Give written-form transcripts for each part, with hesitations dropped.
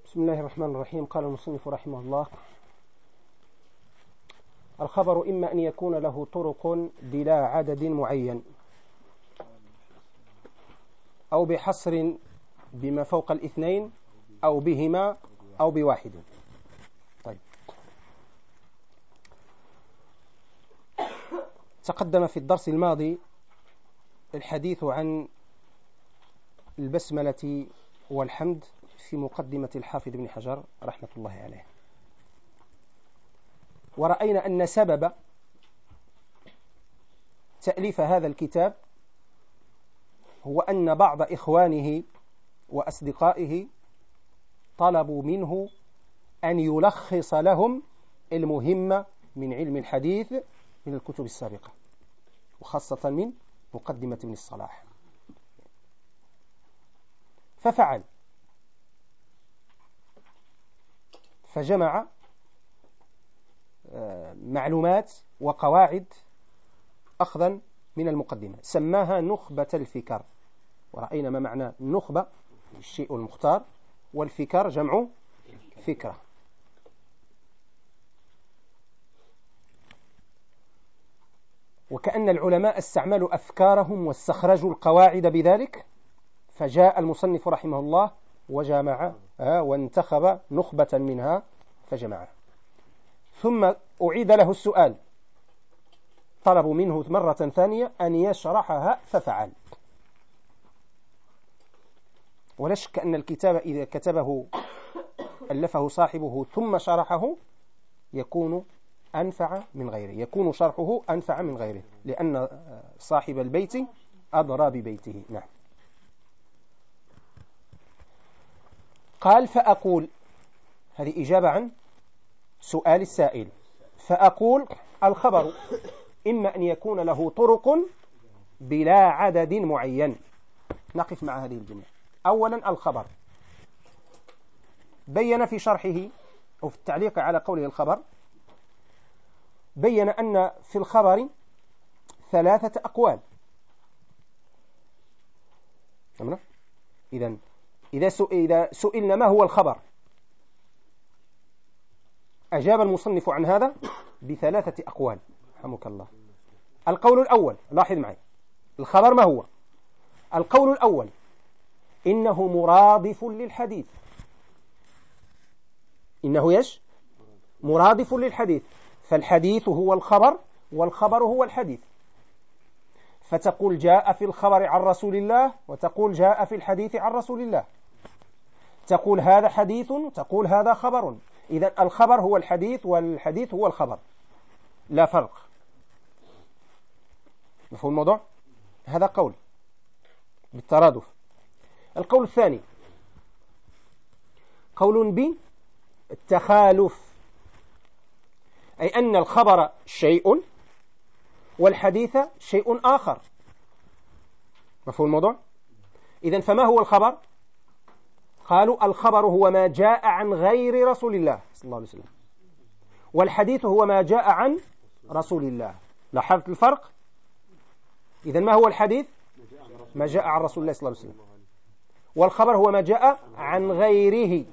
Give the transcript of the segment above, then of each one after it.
بسم الله الرحمن الرحيم. قال المصنف رحمه الله: الخبر إما أن يكون له طرق بلا عدد معين أو بحصر بما فوق الاثنين أو بهما أو بواحد. طيب، تقدم في الدرس الماضي الحديث عن البسملة والحمد في مقدمة الحافظ ابن حجر رحمة الله عليه، ورأينا أن سبب تأليف هذا الكتاب هو أن بعض إخوانه وأصدقائه طلبوا منه أن يلخص لهم المهم من علم الحديث من الكتب السابقة، وخاصة من مقدمة ابن الصلاح، ففعل، فجمع معلومات وقواعد أخذا من المقدمة، سماها نخبة الفكر. ورأينا ما معنى النخبة، الشيء المختار، والفكر جمع فكرة. وكأن العلماء استعملوا أفكارهم واستخرجوا القواعد بذلك، فجاء المصنف رحمه الله وجمع وانتخب نخبة منها فجمعها. ثم أعيد له السؤال، طلبوا منه مرة ثانية أن يشرحها ففعل. ولا شك أن الكتاب إذا كتبه ألفه صاحبه ثم شرحه يكون أنفع من غيره، يكون شرحه أنفع من غيره، لأن صاحب البيت أدرى ببيته. نعم. قال: فأقول، هذه إجابة عن سؤال السائل. فأقول: الخبر إما أن يكون له طرق بلا عدد معين. نقف مع هذه الجملة. أولا، الخبر بين في شرحه أو في التعليق على قوله الخبر، بين أن في الخبر 3 أقوال. إذا سئلنا ما هو الخبر، أجاب المصنف عن هذا ب3 أقوال. رحمك الله. القول الأول، لاحظ معي، الخبر ما هو؟ القول الأول: إنه مرادف للحديث. إنه مرادف للحديث، فالحديث هو الخبر والخبر هو الحديث. فتقول جاء في الخبر عن رسول الله، وتقول جاء في الحديث عن رسول الله. تقول هذا حديث، تقول هذا خبر. إذن الخبر هو الحديث والحديث هو الخبر، لا فرق. مفهوم الموضوع؟ هذا قول بالترادف. القول الثاني قول بالتخالف، أي أن الخبر شيء والحديث شيء آخر. مفهوم الموضوع؟ إذن فما هو الخبر؟ قالوا الخبر هو ما جاء عن غير رسول الله صلى الله عليه وسلم، والحديث هو ما جاء عن رسول الله. لاحظت الفرق؟ إذن ما هو الحديث؟ ما جاء عن رسول الله صلى الله عليه وسلم، والخبر هو ما جاء عن غيره،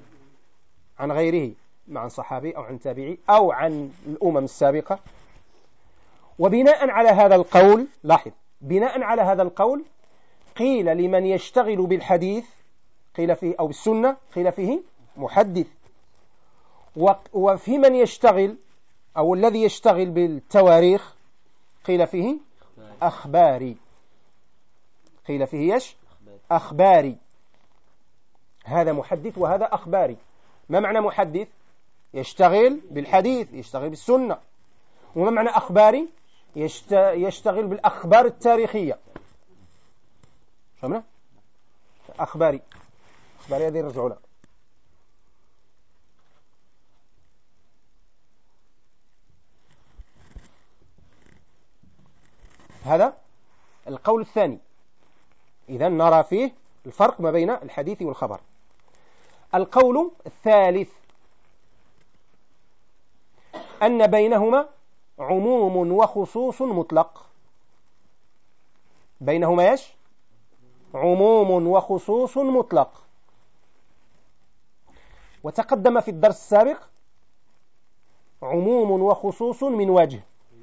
عن صحابي أو عن تابعي أو عن الأمم السابقة. وبناء على هذا القول، لاحظ، بناء على هذا القول قيل لمن يشتغل بالحديث قيل فيه، أو بالسنة قيل فيه محدث. وفي من يشتغل أو الذي يشتغل بالتواريخ قيل فيه أخباري. قيل فيه أخباري. هذا محدث وهذا أخباري. ما معنى محدث؟ يشتغل بالحديث، يشتغل بالسنة. وما معنى أخباري؟ يشتغل بالأخبار التاريخية. فهمنا؟ أخباري هذه رجعوا لها. هذا القول الثاني. إذن نرى فيه الفرق ما بين الحديث والخبر. القول الثالث أن بينهما عموم وخصوص مطلق. بينهما عموم وخصوص مطلق. وتقدم في الدرس السابق عموم وخصوص من وجه،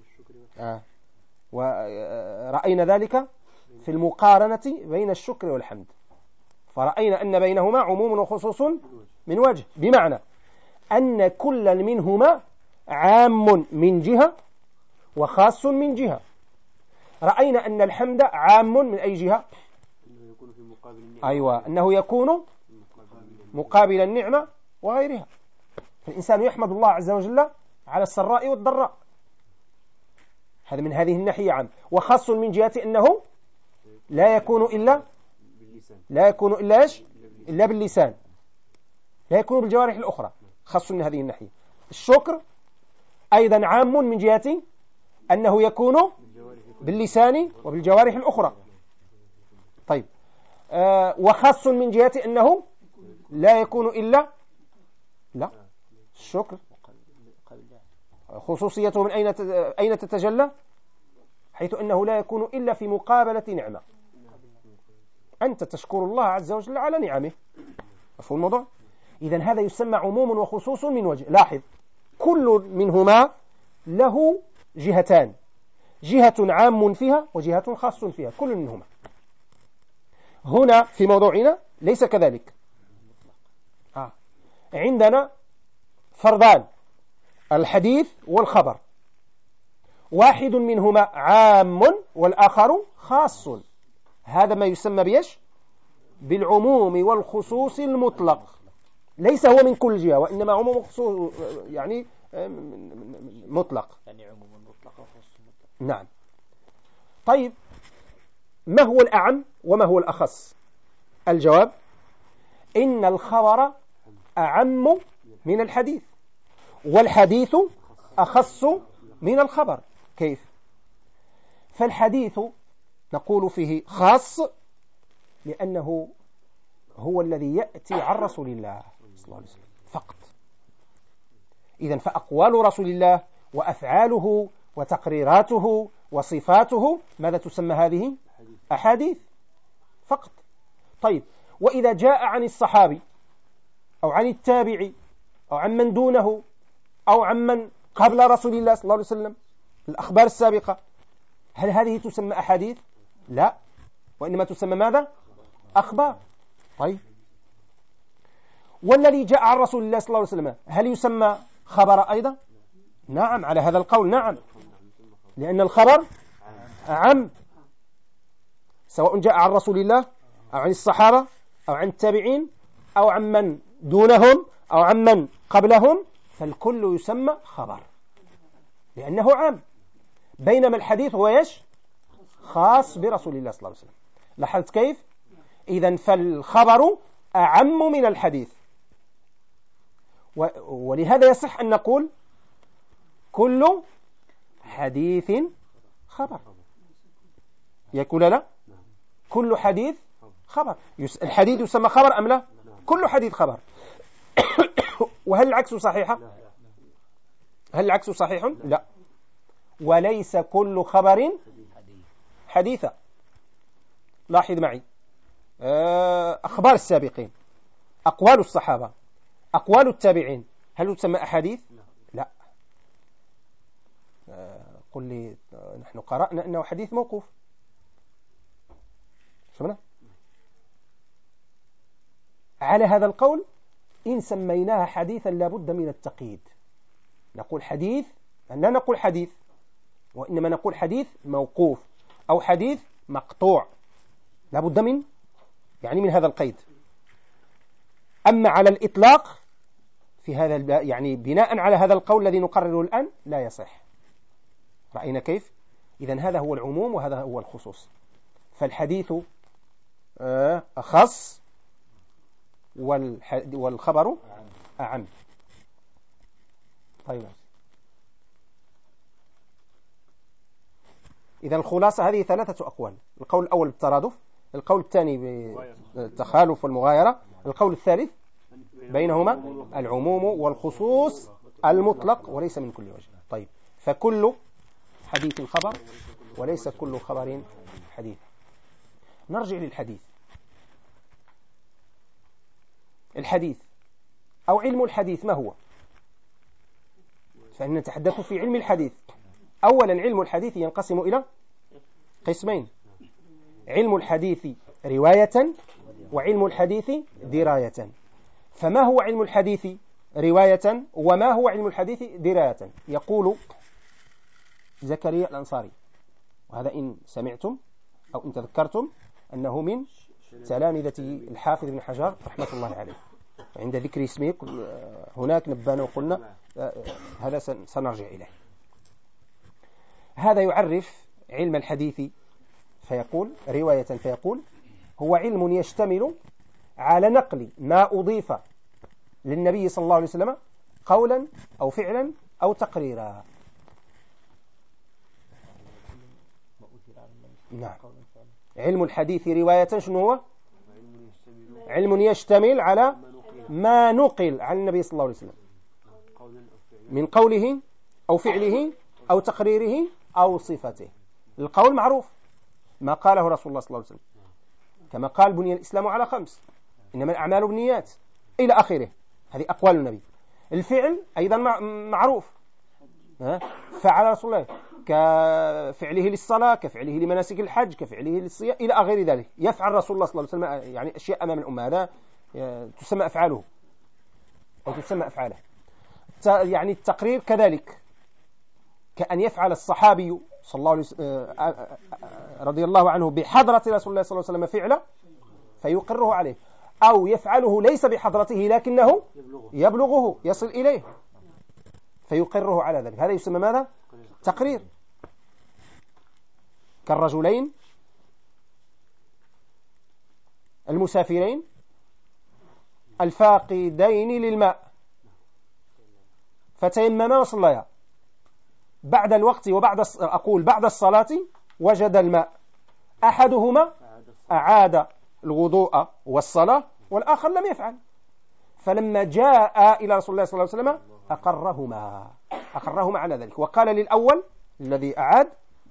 ورأينا ذلك في المقارنة بين الشكر والحمد، فرأينا أن بينهما عموم وخصوص من وجه، بمعنى أن كل منهما عام من جهة وخاص من جهة. رأينا أن الحمد عام من أي جهة؟ أيوة، أنه يكون مقابل النعمة وغيرها، فالإنسان يحمد الله عز وجل على السراء والضراء، هذا من هذه الناحية عام. وخاص من جهة أنه لا يكون إلا باللسان، لا يكون بالجوارح الأخرى، خاص من هذه الناحية. الشكر أيضا عام من جهة أنه يكون باللسان وبالجوارح الأخرى. طيب، وخاص من جهة أنه لا يكون إلا الشكر. خصوصيته من أين تتجلى؟ حيث أنه لا يكون إلا في مقابلة نعمة، أنت تشكر الله عز وجل على نعمه. مفهوم الموضوع؟ إذن هذا يسمى عموم وخصوص من وجه. لاحظ، كل منهما له جهتان، جهة عام فيها وجهة خاص فيها، كل منهما. هنا في موضوعنا ليس كذلك. عندنا فرضان، الحديث والخبر، واحد منهما عام والآخر خاص. هذا ما يسمى بيش؟ بالعموم والخصوص المطلق، ليس هو من كل جهة، وإنما عموم وخصوص يعني مطلق، يعني عموم مطلق وخصوص مطلق. نعم. طيب، ما هو الأعم وما هو الأخص؟ الجواب: إن الخبر أعم من الحديث، والحديث أخص من الخبر. كيف؟ فالحديث نقول فيه خاص لأنه هو الذي يأتي عن رسول الله صلى الله عليه وسلم فقط. إذن فأقوال رسول الله وأفعاله وتقريراته وصفاته ماذا تسمى هذه؟ أحاديث فقط. طيب، وإذا جاء عن الصحابي أو عن التابعي أو عن من دونه أو عن من قبل رسول الله صلى الله عليه وسلم، الأخبار السابقة، هل هذه تسمى أحاديث؟ لا، وإنما تسمى ماذا؟ أخبار. طيب، والذي جاء عن رسول الله صلى الله عليه وسلم هل يسمى خبر أيضا؟ نعم، على هذا القول نعم، لأن الخبر أعم، سواء جاء عن رسول الله أو عن الصحابة أو عن التابعين أو عن من دونهم أو عن من قبلهم، فالكل يسمى خبر لأنه عام. بينما الحديث هو يش؟ خاص برسول الله صلى الله عليه وسلم. لاحظت كيف؟ إذن فالخبر أعم من الحديث، ولهذا يصح أن نقول كل حديث خبر. يقول لا، كل حديث خبر. الحديث يسمى خبر أم لا؟ كل حديث خبر. وهل العكس صحيحة؟ هل العكس صحيح؟ لا، وليس كل خبر حديثا. لاحظ معي، أخبار السابقين، أقوال الصحابة، أقوال التابعين، هل تسمى أحاديث؟ لا. قل لي، نحن قرأنا أنه حديث موقوف، شفنا؟ على هذا القول إن سميناها حديثا لابد من التقييد، نقول حديث، لا نقول حديث، وإنما نقول حديث موقوف أو حديث مقطوع، لابد من من هذا القيد. أما على الإطلاق في هذا يعني بناء على هذا القول الذي نقرره الآن لا يصح. رأينا كيف؟ إذن هذا هو العموم وهذا هو الخصوص. فالحديث أخص والخبر أعم. طيب، إذن الخلاصة هذه ثلاثة أقوال: القول الأول بالترادف، القول الثاني بالتخالف والمغايرة، القول الثالث بينهما العموم والخصوص المطلق وليس من كل وجه. طيب، فكل حديث خبر وليس كل خبر حديث. نرجع للحديث. الحديث أو علم الحديث ما هو؟ فإن نتحدث في علم الحديث. أولا علم الحديث ينقسم إلى قسمين: علم الحديث رواية وعلم الحديث دراية. فما هو علم الحديث رواية وما هو علم الحديث دراية؟ يقول زكريا الأنصاري، وهذا إن سمعتم أو إن تذكرتم أنه من تلامذة الحافظ بن حجر رحمة الله عليه، عند ذكر اسمه هناك نبانا وقلنا هذا سنرجع إليه. هذا يعرف علم الحديث فيقول رواية، فيقول هو علم يشتمل على نقل ما أضيف للنبي صلى الله عليه وسلم قولا أو فعلا أو تقريرا. نعم. علم الحديث رواية شنو هو؟ علم يشتمل على ما نقل عن النبي صلى الله عليه وسلم من قوله أو فعله أو تقريره أو صفته. القول معروف، ما قاله رسول الله صلى الله عليه وسلم، كما قال بني الإسلام على 5، إنما الأعمال بالنيات إلى آخره، هذه أقوال النبي. الفعل أيضا معروف، فعل رسول الله كفعله للصلاة، كفعله لمناسك الحج، كفعله للصيام إلى غير ذلك. يفعل رسول الله صلى الله عليه وسلم يعني أشياء أمام الأمة، هذا تسمى أفعاله أو تسمى أفعاله. يعني التقرير كذلك، كأن يفعل الصحابي صلى الله عليه وسلم رضي الله عنه بحضرة رسول الله صلى الله عليه وسلم فعله فيقره عليه، أو يفعله ليس بحضرته لكنه يبلغه يصل إليه فيقره على ذلك. هذا يسمى ماذا؟ تقرير. كالرجلين المسافرين الفاقدين للماء فتيمما وصليا بعد الوقت بعد الصلاة وجد الماء، أحدهما أعاد الوضوء والصلاة والآخر لم يفعل، فلما جاء إلى رسول الله صلى الله عليه وسلم أقرهما على ذلك، وقال للأول الذي أعاد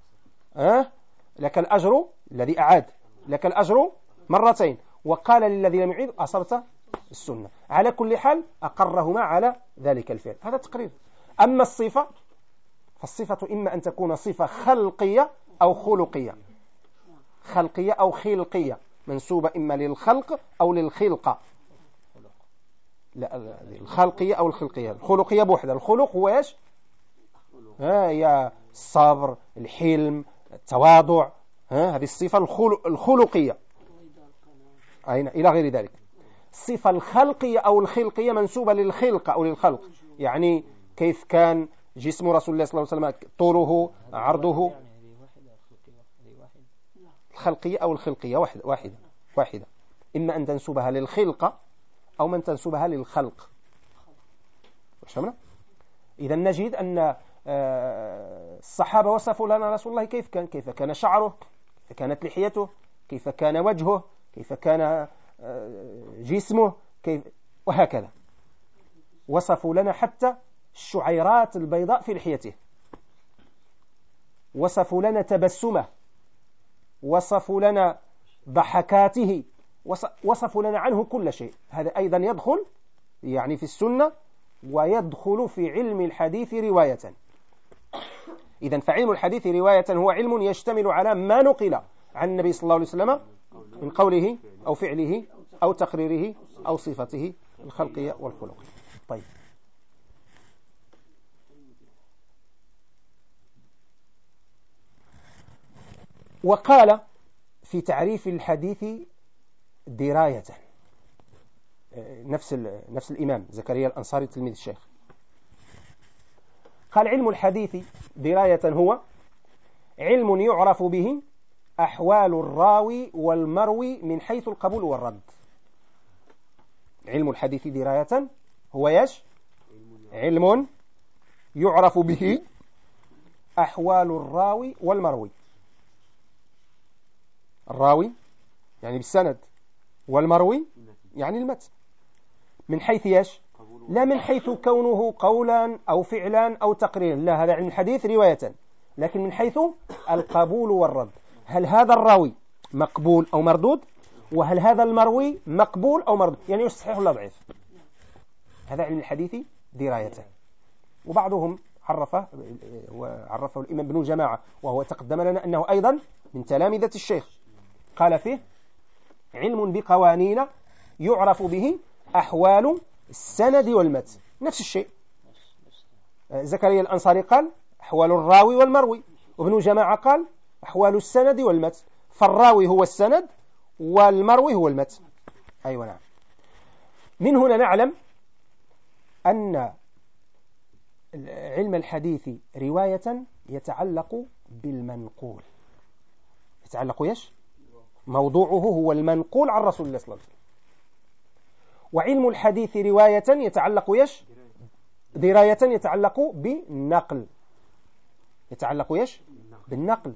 لك الأجر، الذي أعاد لك الأجر مرتين، وقال للذي لم يعيد أصبت السنة. على كل حال أقرهما على ذلك الفعل، هذا تقرير. أما الصفة فالصفة إما أن تكون صفة خلقية أو خلقية، خلقية أو خلقية، منسوبة إما للخلق أو للخلقة. لا، الخلقية أو الخلقية. الخلقية بوحدة. الخلق هو إيش؟ هي الصبر، الحلم، التواضع، هذه الصفة الخلقية إلى غير ذلك. الصفة الخلقية أو الخلقية منسوبة للخلق أو للخلق، يعني كيف كان جسم رسول الله صلى الله عليه وسلم، طوله، عرضه. الخلقية أو الخلقية واحدة، إما أن تنسبها للخلقة أو من تنسبها للخلق. إذا نجد أن الصحابة وصفوا لنا رسول الله كيف كان شعره، كيف كانت لحيته، كيف كان وجهه، كيف كان جسمه، وهكذا. وصفوا لنا حتى الشعيرات البيضاء في لحيته، وصفوا لنا تبسمه، وصفوا لنا ضحكاته، وصفوا لنا عنه كل شيء. هذا أيضا يدخل يعني في السنة ويدخل في علم الحديث رواية. إذن فعلم الحديث رواية هو علم يشتمل على ما نقل عن النبي صلى الله عليه وسلم من قوله أو فعله أو تقريره أو صفته الخلقية والخلقية. طيب، وقال في تعريف الحديث دراية نفس الإمام زكريا الأنصاري تلميذ الشيخ، قال علم الحديث دراية هو علم يعرف به أحوال الراوي والمروي من حيث القبول والرد. علم الحديث دراية هو علم يعرف به أحوال الراوي والمروي. الراوي يعني بالسند، والمروي يعني المتن. من حيث لا من حيث كونه قولا أو فعلا أو تقريرا، لا، هذا علم الحديث رواية، لكن من حيث القبول والرد. هل هذا الراوي مقبول أو مردود؟ وهل هذا المروي مقبول أو مردود، يعني صحيح ولا ضعيف؟ هذا علم الحديث دراية. وبعضهم وعرفه الإمام ابن جماعة، وهو تقدم لنا أنه أيضا من تلامذة الشيخ، قال فيه علم بقوانين يعرف به أحوال السند والمتن. نفس الشيء. زكريا الأنصاري قال أحوال الراوي والمروي، وابن جماعة قال أحوال السند والمتن، فالراوي هو السند والمروي هو المتن. أيوة نعم. من هنا نعلم أن علم الحديث رواية يتعلق بالمنقول. يتعلق يش؟ موضوعه هو المنقول عن رسول الله صلى الله عليه وسلم. وعلم الحديث رواية يتعلق يش؟ دراية يتعلق بالنقل. يتعلق يش؟ بالنقل.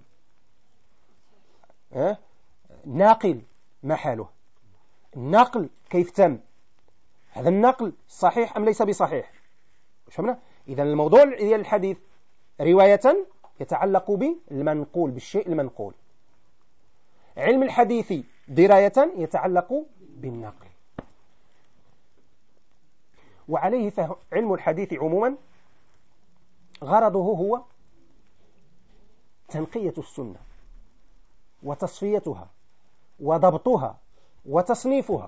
ناقل ما حاله؟ النقل كيف تم؟ هذا النقل صحيح أم ليس بصحيح؟ فهمنا؟ إذا الموضوع ديال الحديث رواية يتعلق بالمنقول، بالشيء المنقول. علم الحديث دراية يتعلق بالنقل. وعليه فعلم الحديث عموما غرضه هو تنقية السنة وتصفيتها وضبطها وتصنيفها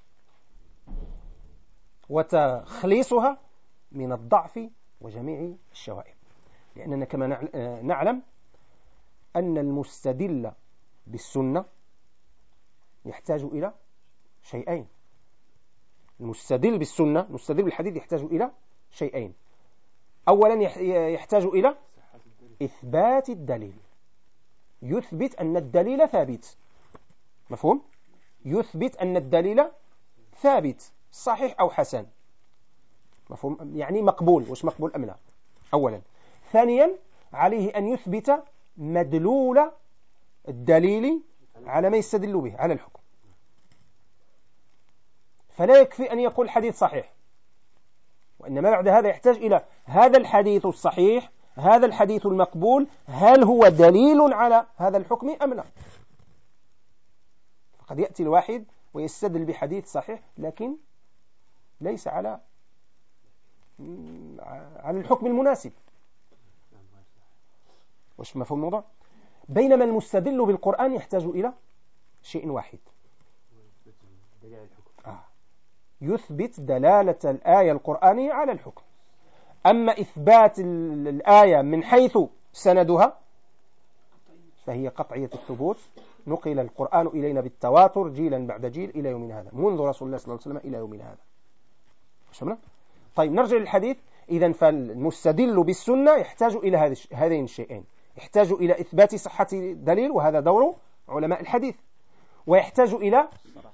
وتخليصها من الضعف وجميع الشوائب. لأننا كما نعلم أن المستدل بالسنة يحتاج إلى شيئين. المستدل بالسنة، المستدل بالحديث يحتاج إلى شيئين. أولا يحتاج إلى إثبات الدليل، يثبت أن الدليل ثابت. مفهوم؟ يثبت أن الدليل ثابت صحيح أو حسن. مفهوم؟ يعني مقبول، وش مقبول أم لا؟ أولا. ثانيا عليه أن يثبت مدلول الدليل على ما يستدل به، على الحكم. فلا يكفي أن يقول الحديث صحيح، وإنما بعد هذا يحتاج إلى هذا الحديث الصحيح، هذا الحديث المقبول، هل هو دليل على هذا الحكم أم لا؟ قد يأتي الواحد ويستدل بحديث صحيح لكن ليس على الحكم المناسب. وش مفهوم الموضوع؟ بينما المستدل بالقرآن يحتاج إلى شيء واحد، يثبت دلالة الآية القرآنية على الحكم. أما إثبات الآية من حيث سندها فهي قطعية الثبوت. نقل القرآن إلينا بالتواتر جيلا بعد جيل إلى يومنا هذا، منذ رسول الله صلى الله عليه وسلم إلى يومنا هذا. شمنا؟ طيب نرجع للحديث. إذن فالمستدل بالسنة يحتاج إلى هذين الشيئين، يحتاج إلى إثبات صحة دليل، وهذا دور علماء الحديث، ويحتاج إلى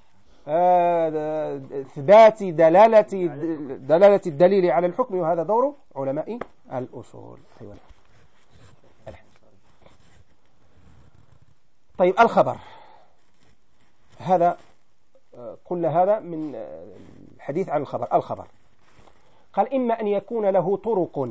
إثبات دلالة الدليل على الحكم، وهذا دور علماء الأصول. طيب الخبر، هذا قلنا هذا من الحديث عن الخبر. الخبر قال إما أن يكون له طرق.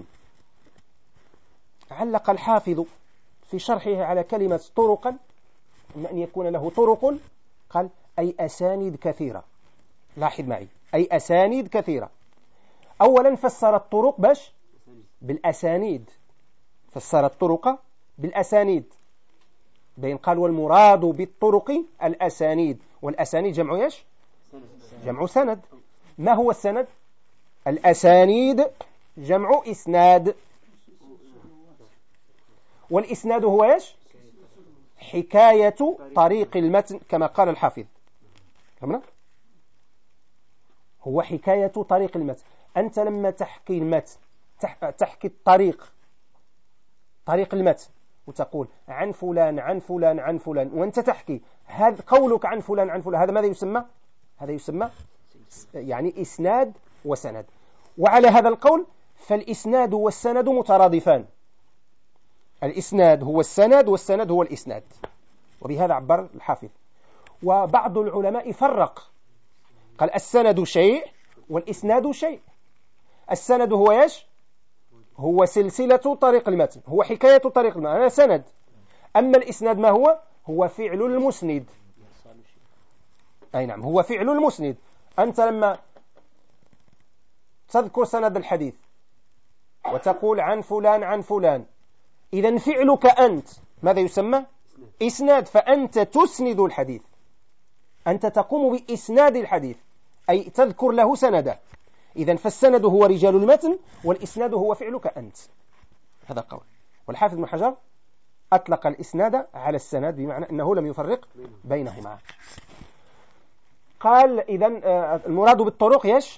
علق الحافظ في شرحه على كلمة طرقا، إما أن يكون له طرق، قال أي أسانيد كثيرة. لاحظ معي، أي أسانيد كثيرة. أولا فسر الطرق باش بالأسانيد، فسر الطرق بالأسانيد. بين قال والمراد بالطرق الأسانيد، والأسانيد جمع ايش؟ جمع سند. ما هو السند؟ الأسانيد جمع إسناد، والإسناد هو ايش؟ حكاية طريق المتن كما قال الحافظ. فهمنا؟ هو حكاية طريق المتن. أنت لما تحكي المتن تحكي طريق المتن وتقول عن فلان عن فلان عن فلان، وأنت تحكي هذا قولك عن فلان عن فلان، هذا ماذا يسمى؟ هذا يسمى يعني إسناد وسند. وعلى هذا القول فالإسناد والسند مترادفان. الإسناد هو السند والسند هو الإسناد، وبهذا عبر الحافظ. وبعض العلماء فرق، قال السند شيء والإسناد شيء. السند هو ايش؟ هو سلسلة طريق المتن، هو حكاية طريق المتن، هذا سند. أما الإسناد ما هو؟ هو فعل المسند. أي نعم، هو فعل المسند. أنت لما تذكر سند الحديث وتقول عن فلان عن فلان، إذا فعلك أنت ماذا يسمى؟ إسناد. فأنت تسند الحديث، أنت تقوم بإسناد الحديث، أي تذكر له سنده. إذا فالسند هو رجال المتن والإسناد هو فعلك أنت. هذا قول. والحافظ بن حجر أطلق الإسناد على السند بمعنى أنه لم يفرق بينهما. قال إذا المراد بالطرق يش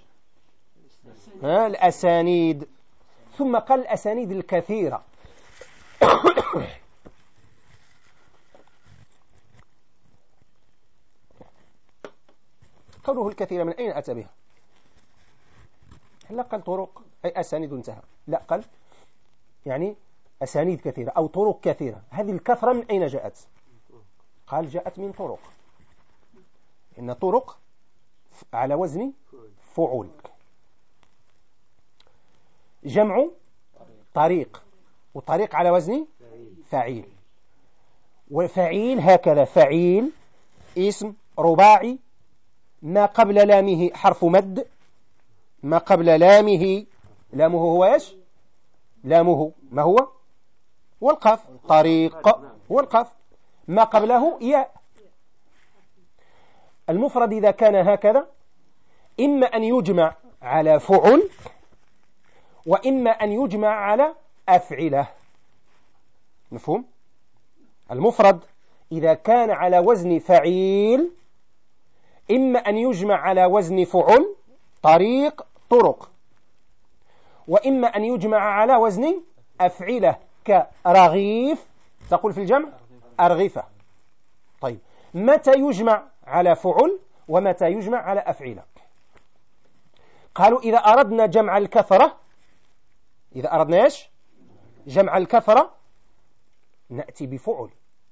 الأسانيد. ثم قال الأسانيد الكثيرة. قوله الكثيرة من أين أتى بها؟ لا قال طرق أي أسانيد انتهى، لا قال يعني أسانيد كثيرة أو طرق كثيرة. هذه الكثرة من أين جاءت؟ قال جاءت من طرق. إن طرق على وزن فعول. جمع طريق، وطريق على وزن فعيل. وفعيل هكذا، فعيل اسم رباعي ما قبل لامه حرف مد، ما قبل لامه هو ايش؟ لامه ما هو؟ والقاف. طريق هو القاف، ما قبله ياء. المفرد إذا كان هكذا إما أن يجمع على فعل وإما أن يجمع على أفعلة. مفهوم؟ المفرد إذا كان على وزن فعيل إما أن يجمع على وزن فعل طريق طرق، وإما أن يجمع على وزن أفعلة كرغيف، تقول في الجمع أرغفة. طيب متى يجمع على فعل ومتى يجمع على أفعلة؟ قالوا إذا أردنا جمع الكثرة، إذا أردنا إيش؟ جمع الكثرة نأتي بفعل،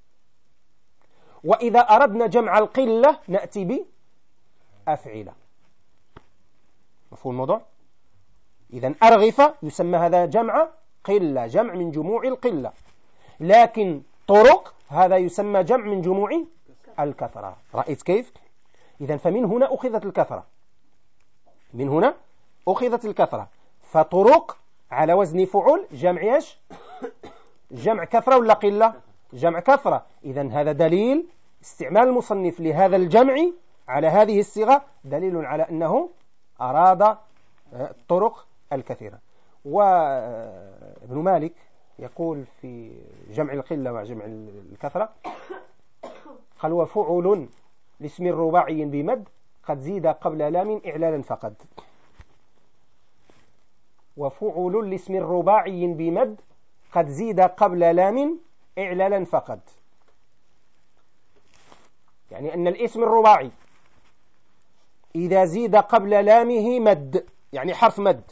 وإذا أردنا جمع القلة نأتي بأفعلة. مفهوم الموضوع؟ إذن أرغفة يسمى هذا جمع قلة، جمع من جموع القلة، لكن طرق هذا يسمى جمع من جموع الكثرة. رأيت كيف؟ إذن فمن هنا أخذت الكثرة، من هنا أخذت الكثرة. فطرق على وزن فعل جمع إيش؟ جمع كثرة ولا قلة؟ جمع كثرة. إذن هذا دليل استعمال المصنف لهذا الجمع على هذه الصيغة دليل على أنه أراد الطرق الكثيرة. وابن مالك يقول في جمع القلة وجمع الكثرة قال وفعل لاسم رباعي بمد قد زيد قبل لام إعلالا فقد. وفعل لاسم رباعي بمد قد زيد قبل لام إعلالا فقد، يعني أن الاسم الرباعي إذا زيد قبل لامه مد، يعني حرف مد،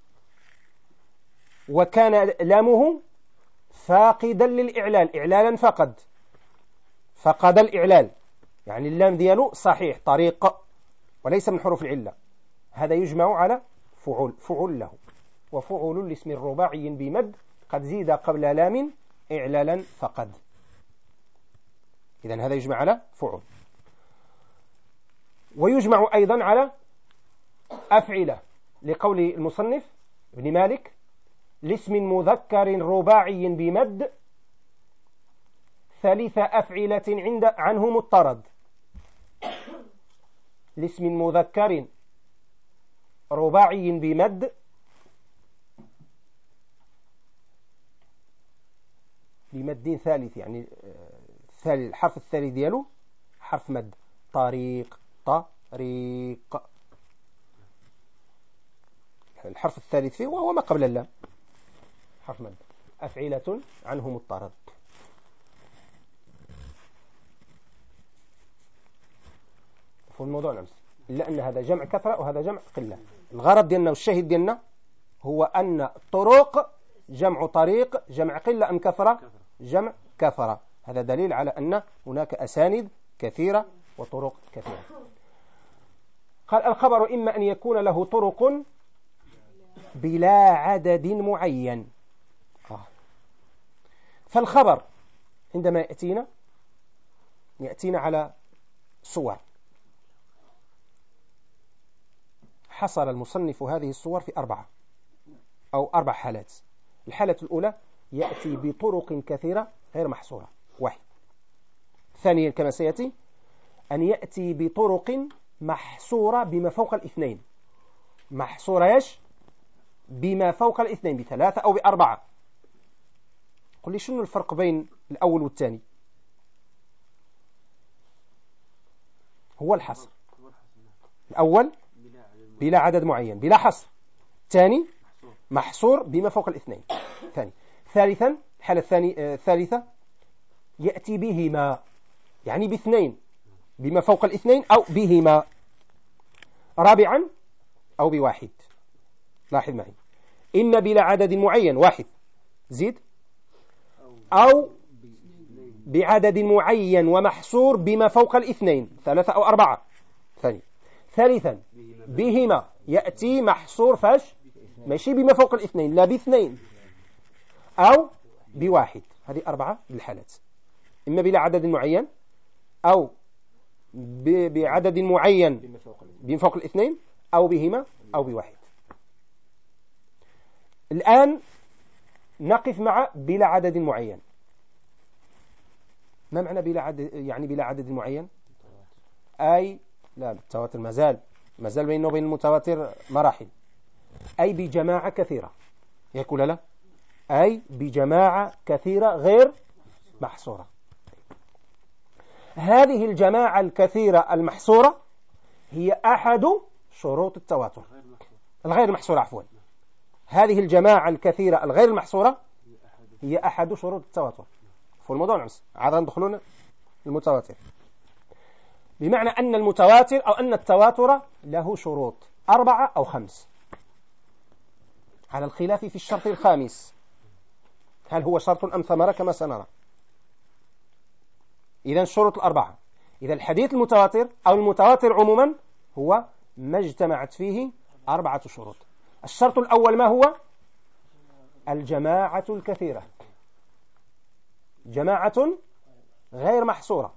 وكان لامه فاقدا للإعلال إعلالا فقد الإعلال، يعني اللام دياله صحيح طريق وليس من حروف العلة، هذا يجمع على فعل له. وفعل لاسم الرباعي بمد قد زيد قبل لام إعلالا فقد. إذن هذا يجمع على فعل. ويجمع أيضا على أفعلة لقول المصنف ابن مالك لاسم مذكر رباعي بمد ثالث أفعلة عنه مضطرد. لاسم مذكر رباعي بمد بمد ثالث، يعني الحرف الثالث دياله حرف مد، طريق الحرف الثالث فيه وهو ما قبل اللام حرف مد. أفعلة عنه مضطرد. في الموضوع نفسه، إلا أن هذا جمع كثرة وهذا جمع قلة. الغرض ديالنا والشاهد ديالنا هو أن طرق جمع طريق جمع قلة أم كثرة؟ جمع كثرة. هذا دليل على أن هناك أسانيد كثيرة وطرق كثيرة. قال الخبر إما أن يكون له طرق بلا عدد معين. فالخبر عندما يأتينا على صور: حصر المصنف هذه الصور في أربع حالات. الحالة الأولى يأتي بطرق كثيرة غير محصورة، واحد. ثانيا كما سيأتي أن يأتي بطرق محصورة بما فوق الاثنين، محصورة إيش؟ بما فوق الاثنين، بثلاثة أو بأربعة. قل لي شنو الفرق بين الأول والثاني؟ هو الحصر. الأول بلا عدد معين بلا حصر، الثاني محصور بما فوق الاثنين. ثالثا الحالة الثالثة يأتي بهما، يعني باثنين، بما فوق الاثنين أو بهما. رابعا أو بواحد. لاحظ معي، إما بلا عدد معين واحد زيد، أو بعدد معين ومحصور بما فوق الاثنين ثلاثة أو أربعة. ثالثا بهما، يأتي محصور فاش ماشي بما فوق الاثنين، لا باثنين أو بواحد. هذه أربعة بالحالات، إما بلا عدد معين أو بعدد معين بما فوق الاثنين أو بهما أو بواحد. الآن نقف مع بلا عدد معين. ما معنى بلا عدد؟ يعني بلا عدد معين أي لا، التواتر مازال بينه وبين المتواتر مراحل. أي بجماعة كثيرة، يقول لا، أي بجماعة كثيرة غير محصورة. هذه الجماعة الكثيرة المحصورة هي أحد شروط التواتر، الغير محصورة عفوا. هذه الجماعة الكثيرة الغير محصورة هي أحد شروط التواتر. في الموضوع نعمس عادة ندخلون المتواتر، بمعنى أن المتواتر أو أن التواتر له شروط 4 أو 5، على الخلاف في الشرط الخامس، هل هو شرط أم ثمرة كما سنرى. إذن الشروط 4. إذا الحديث المتواتر أو المتواتر عموما هو ما اجتمعت فيه 4 شروط. الشرط الأول ما هو؟ الجماعة الكثيرة، جماعة غير محصورة.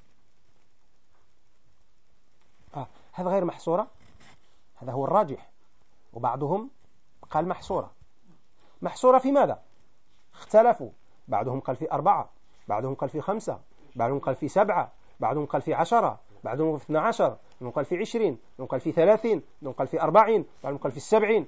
هذا غير محصورة، هذا هو الراجح. وبعضهم قال محصورة. محصورة في ماذا؟ اختلفوا، بعضهم قال في 4، بعضهم قال في 5، بعضهم قال في 7، بعضهم قال في 10، بعضهم في 12، بعضهم قال في 20، بعضهم قال في 30، بعضهم قال في 40، بعضهم قال في 70.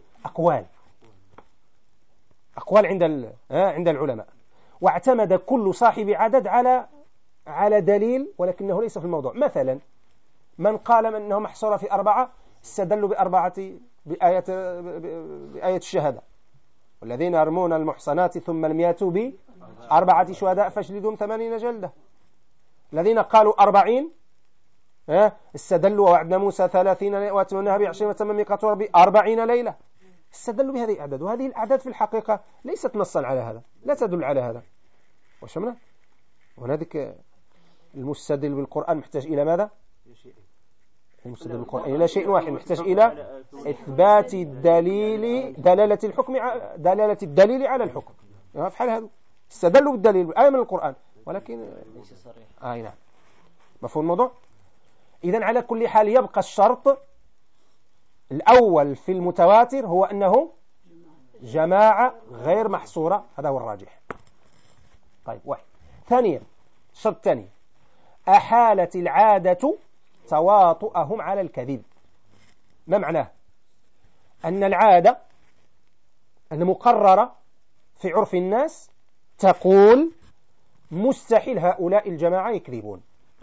أقوال عند العلماء. واعتمد كل صاحب عدد على دليل، ولكنه ليس في الموضوع. مثلا من قال أنه محصورة في 4 استدلوا بآية الشهادة، والذين يرمون المحصنات ثم لم يأتوا ب4 شهداء فاجلدوهم 80 جلدة. الذين قالوا 40 استدلوا ووعدنا موسى 30 واتممناها ب20 وتم ميقات ربي 40 ليلة. استدلوا بهذه الأعداد، وهذه الأعداد في الحقيقة ليست نصا على هذا، لا تدل على هذا. وشمنا وهناك المستدل بالقرآن محتاج إلى ماذا؟ المستدل بالقرآن إلى شيء واحد، محتاج إلى إثبات الدليل، دلالة الدليل على الحكم. في حال هذا استدلوا بالدليل بالآية من القرآن، ولكن ليس صريح. نعم، مفهوم الموضوع. إذن على كل حال يبقى الشرط الأول في المتواتر هو أنه جماعة غير محصورة، هذا هو الراجح. طيب، واحد. ثانيا، الشرط الثاني أحالت العادة تواطؤهم على الكذب. ما معناه؟ أن العادة المقررة في عرف الناس تقول مستحيل هؤلاء الجماعة يكذبون،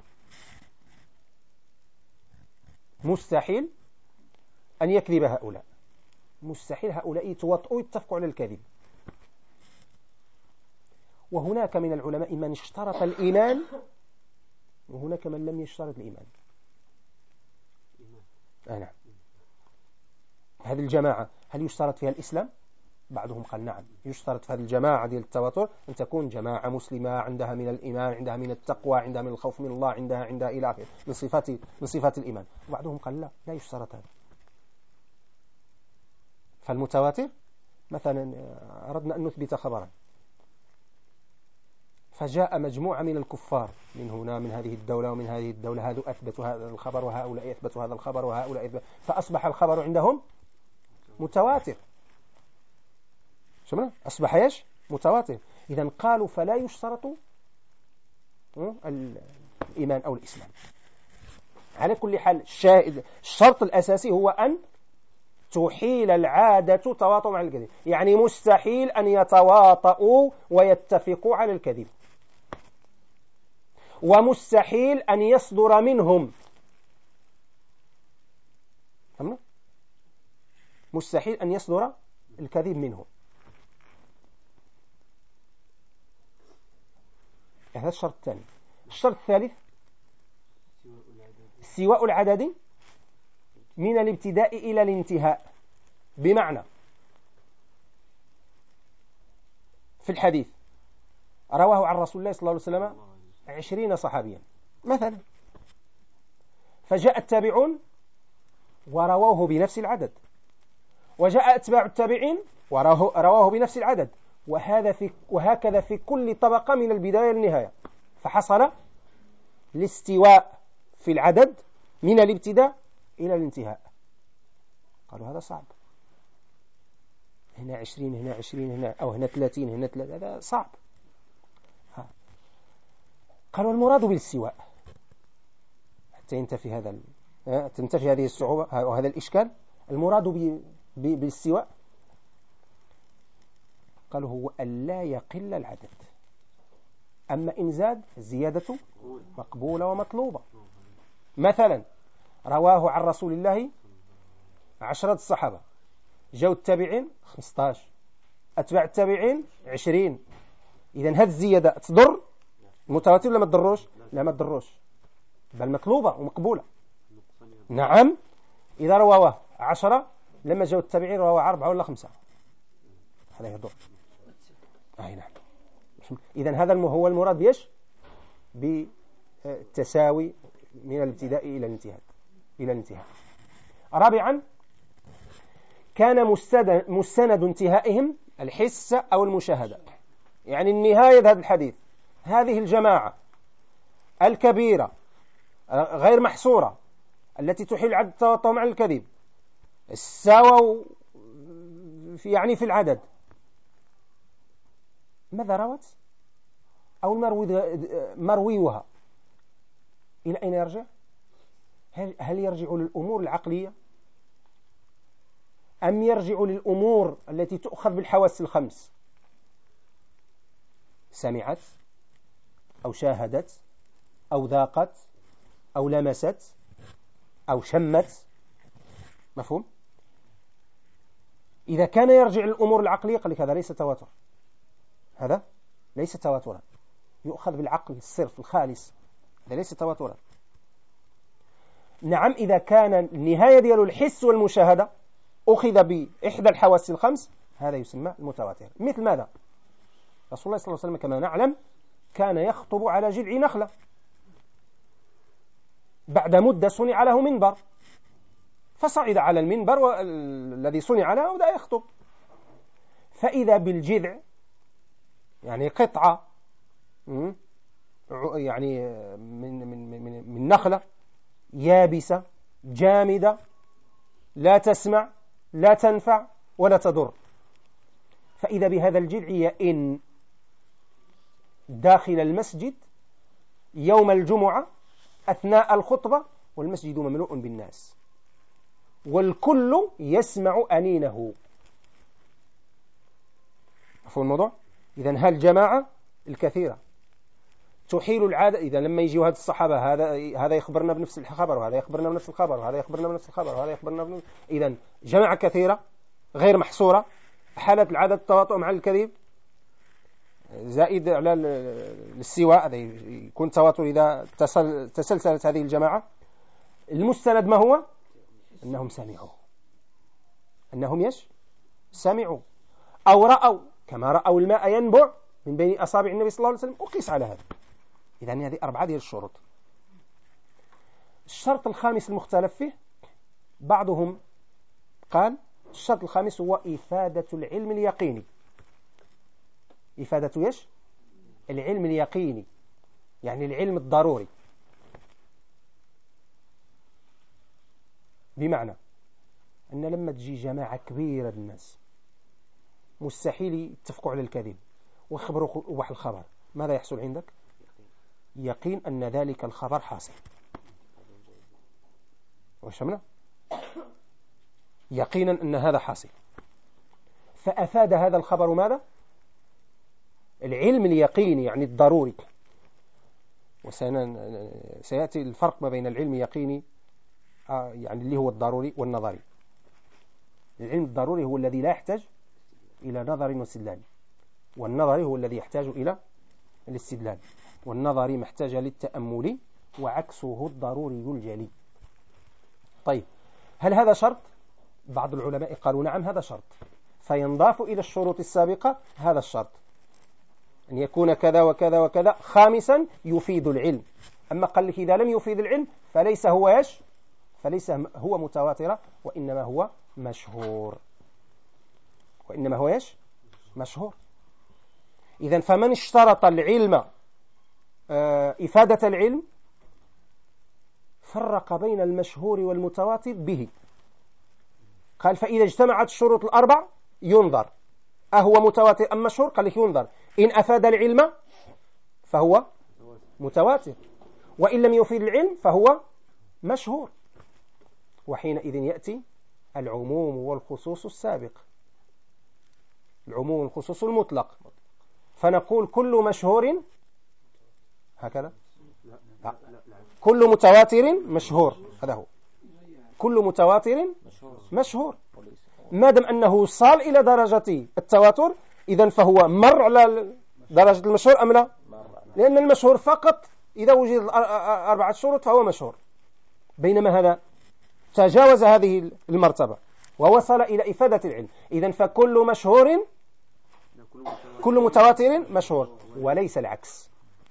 مستحيل أن يكذب هؤلاء، مستحيل هؤلاء يتواطؤوا يتفقوا على الكذب. وهناك من العلماء من اشترط الإيمان، وهناك من لم يشترط الإيمان. نعم. هذه الجماعة هل يشترط فيها الإسلام؟ بعضهم قال نعم، يشترط في هذه الجماعة ديال التواتر أن تكون جماعة مسلمة عندها من الإيمان، عندها من التقوى، عندها من الخوف من الله، عندها إلى آخره من صفات الإيمان. وبعضهم قال لا يشترط هذا. فالمتواتر مثلا أردنا أن نثبت خبرا، فجاء مجموعة من الكفار من هنا من هذه الدولة ومن هذه الدولة، هذا أثبتوا هذا الخبر وهؤلاء أثبتوا هذا الخبر وهؤلاء أثبتوا، فأصبح الخبر عندهم متواتر. شمنا أصبح إيش؟ متواتر. إذن قالوا فلا يشترط الإيمان أو الإسلام. على كل حال الشرط الأساسي هو أن تحيل العادة تواطؤ مع الكذب، يعني مستحيل أن يتواطؤوا ويتفقوا على الكذب، ومستحيل أن يصدر منهم، مستحيل أن يصدر الكذب منهم. هذا الشرط الثاني. الشرط الثالث استواء العدد من الابتداء إلى الانتهاء، بمعنى في الحديث رواه عن رسول الله صلى الله عليه وسلم 20 صحابيا مثلا، فجاء التابعون ورووه بنفس العدد، وجاء أتباع التابعين ورووه بنفس العدد، وهكذا في كل طبقة من البداية للنهاية، فحصل الاستواء في العدد من الابتداء إلى الانتهاء. قالوا هذا صعب، هنا 20 هنا 20 هنا، أو هنا 30 هنا 30، هذا صعب. قالوا المراد بالاستواء حتى تنتفي هذه الصعوبة وهذا الإشكال. المراد بالاستواء قالوا هو أن لا يقل العدد، أما إن زاد الزيادة مقبولة ومطلوبة. مثلا رواه عن رسول الله 10 الصحابة، جاءوا التابعين 15، أتباع التابعين 20. إذن هذه الزيادة تضر المتواتر ولا ما تضروش؟ لا ما تضروش، بل مطلوبة ومقبولة. نعم، إذا رواه 10 لما جاءوا التابعين رواه 4 ولا 5، هذا يضر. نعم. إذن هذا هو المراد بيش بالتساوي من الابتداء إلى الانتهاء. رابعا كان مستند انتهائهم الحس أو المشاهدة، يعني النهاية هذا الحديث، هذه الجماعة الكبيرة غير محصورة التي تحيل عدد التواطؤ مع الكذب، ساووا في العدد، ماذا روت؟ أو مرويها إلى أين يرجع؟ هل يرجع للأمور العقلية أم يرجع للأمور التي تؤخذ بالحواس الخمس؟ سمعت أو شاهدت أو ذاقت أو لمست أو شمت، مفهوم؟ إذا كان يرجع للأمور العقلية قال لك هذا ليس تواتر، هذا ليس تواترا، يؤخذ بالعقل الصرف الخالص، هذا ليس تواترا. نعم، إذا كان النهاية ديال الحس والمشاهدة أخذ بإحدى الحواس الخمس هذا يسمى المتواتر. مثل ماذا؟ رسول الله صلى الله عليه وسلم كما نعلم كان يخطب على جذع نخلة، بعد مدة صنع له منبر، فصعد على المنبر الذي صنع له وبدأ يخطب، فإذا بالجذع يعني قطعة يعني من نخلة يابسة جامدة لا تسمع لا تنفع ولا تضر، فإذا بهذا الجذع يئن داخل المسجد يوم الجمعة أثناء الخطبة والمسجد مملوء بالناس والكل يسمع أنينه. عفوا الموضوع. إذن هالجماعة الكثيرة تحيل العادة. إذا لما يجيوا هذا الصحابة هذا يخبرنا بنفس الخبر وهذا يخبرنا بنفس الخبر وهذا يخبرنا بنفس الخبر وهذا يخبرنا بنفس. إذن جماعة كثيرة غير محصورة، حالة العدد التواطؤ مع الكذب زائد على الاستواء، هذا يكون تواتر إذا تسلسلت هذه الجماعة. المستند ما هو؟ أنهم سمعوا، أنهم سمعوا أو رأوا، كما رأوا الماء ينبع من بين أصابع النبي صلى الله عليه وسلم، وقيس على هذا. إذن هذه 4 الشروط. الشرط الخامس المختلف فيه، بعضهم قال الشرط الخامس هو إفادة العلم اليقيني. إفادة العلم اليقيني يعني العلم الضروري، بمعنى أن لما تجي جماعة كبيرة الناس مستحيل يتفقوا على الكذب ويخبروا واحد الخبر، ماذا يحصل عندك؟ يقين أن ذلك الخبر حاصل. وشمنا يقينا أن هذا حاصل، فأفاد هذا الخبر ماذا؟ العلم اليقيني يعني الضروري. وسيأتي الفرق ما بين العلم اليقيني يعني اللي هو الضروري والنظري. العلم الضروري هو الذي لا يحتاج إلى نظر واستدلال، والنظري هو الذي يحتاج إلى الاستدلال، والنظري محتاج للتأمل، وعكسه الضروري الجلي. طيب، هل هذا شرط؟ بعض العلماء قالوا نعم هذا شرط، فينضاف إلى الشروط السابقة هذا الشرط أن يكون كذا وكذا وكذا. خامسا يفيد العلم. أما قال لك إذا لم يفيد العلم فليس هو إيش؟ فليس هو متواترة، وإنما هو مشهور. وإنما هو إيش؟ مشهور. إذن فمن اشترط العلم إفادة العلم فرق بين المشهور والمتواتر به. قال فإذا اجتمعت الشروط الأربع ينظر أهو متواتر أم مشهور؟ قال لك ينظر إن أفاد العلم فهو متواتر، وإن لم يفيد العلم فهو مشهور. وحينئذ يأتي العموم والخصوص السابق، العموم والخصوص المطلق، فنقول كل مشهور هكذا لا. كل متواتر مشهور، هذا هو كل متواتر مشهور. ما دام أنه صال إلى درجة التواتر إذن فهو مر على درجة المشهور أم لا؟ لأن المشهور فقط إذا وجد أربعة شروط فهو مشهور، بينما هذا تجاوز هذه المرتبة ووصل إلى إفادة العلم. إذن فكل مشهور كل متواتر مشهور، وليس العكس.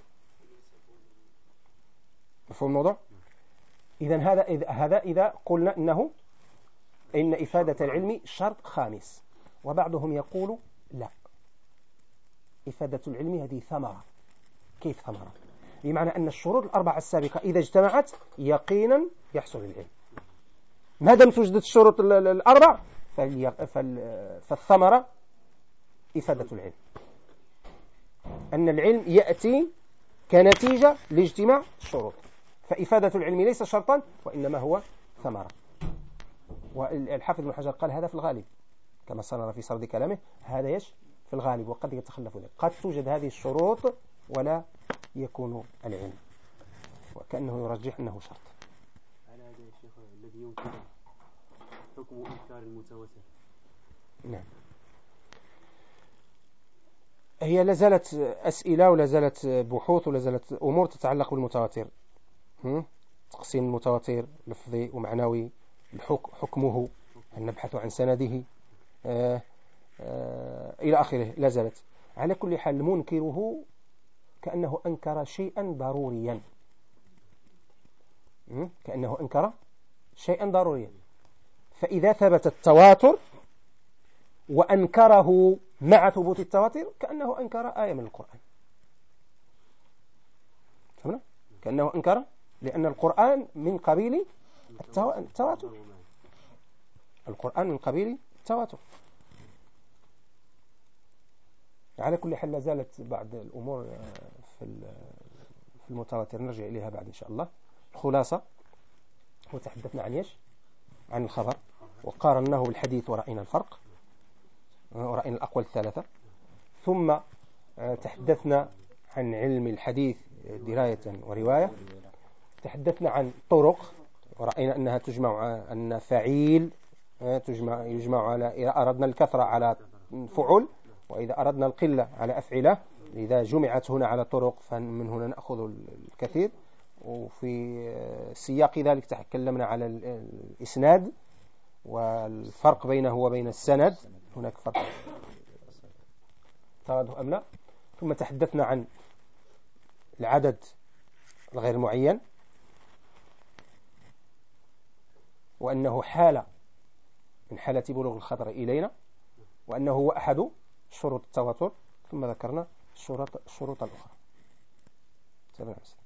مفهوم الموضوع؟ إذن هذا إذا قلنا إن إفادة العلم شرط خامس. وبعضهم يقول لا، إفادة العلم هذه ثمرة. كيف ثمرة؟ بمعنى أن الشروط الأربعة السابقة إذا اجتمعت يقينا يحصل العلم. ما دام توجد الشروط الأربع فالثمرة إفادة العلم، أن العلم يأتي كنتيجة لاجتماع الشروط. فإفادة العلم ليس شرطا وإنما هو ثمرة. والحافظ ابن حجر قال هذا في الغالب، كما صنر في سرد كلامه، هذا يش في الغالب، وقد يتخلف ذلك. قد توجد هذه الشروط ولا يكون العلم، وكأنه يرجح أنه شرط. على هذا الشيخ الذي يمكن حكم إنكار المتواتر. نعم، هي لازالت أسئلة ولازالت بحوث ولازالت أمور تتعلق بالمتواتر. تقسيم المتواتر لفظي ومعنوي، حكمه، أن نبحث عن سنده إلى آخره. لازالت على كل حال منكره كأنه أنكر شيئا ضروريا، كأنه أنكر شيئا ضروريا. فإذا ثبت التواتر وأنكره مع ثبوت التواتر كأنه أنكر آية من القرآن. فهمنا؟ كأنه أنكر، لأن القرآن من قبيل التواتر. القرآن من قبيل التواتر. على كل حال لازالت بعض الأمور في المتواتر نرجع إليها بعد إن شاء الله. الخلاصة وتحدثنا عن إيش؟ عن الخبر، وقارناه بالحديث ورأينا الفرق، ورأينا الأقوال الثلاثة. ثم تحدثنا عن علم الحديث دراية ورواية. تحدثنا عن طرق، ورأينا أنها تجمع، أن فعيل يجمع على، إذا أردنا الكثرة على فعل، وإذا أردنا القلة على أفعلة. إذا جمعت هنا على طرق فمن هنا نأخذ الكثير. وفي سياق ذلك تكلمنا على الإسناد والفرق بينه وبين السند، هناك فرق تواضح أم لا. ثم تحدثنا عن العدد الغير معين، وأنه حالة من حالة بلوغ الخبر إلينا، وأنه هو أحد شروط التواتر. ثم ذكرنا الشروط الأخرى. سلام عليكم.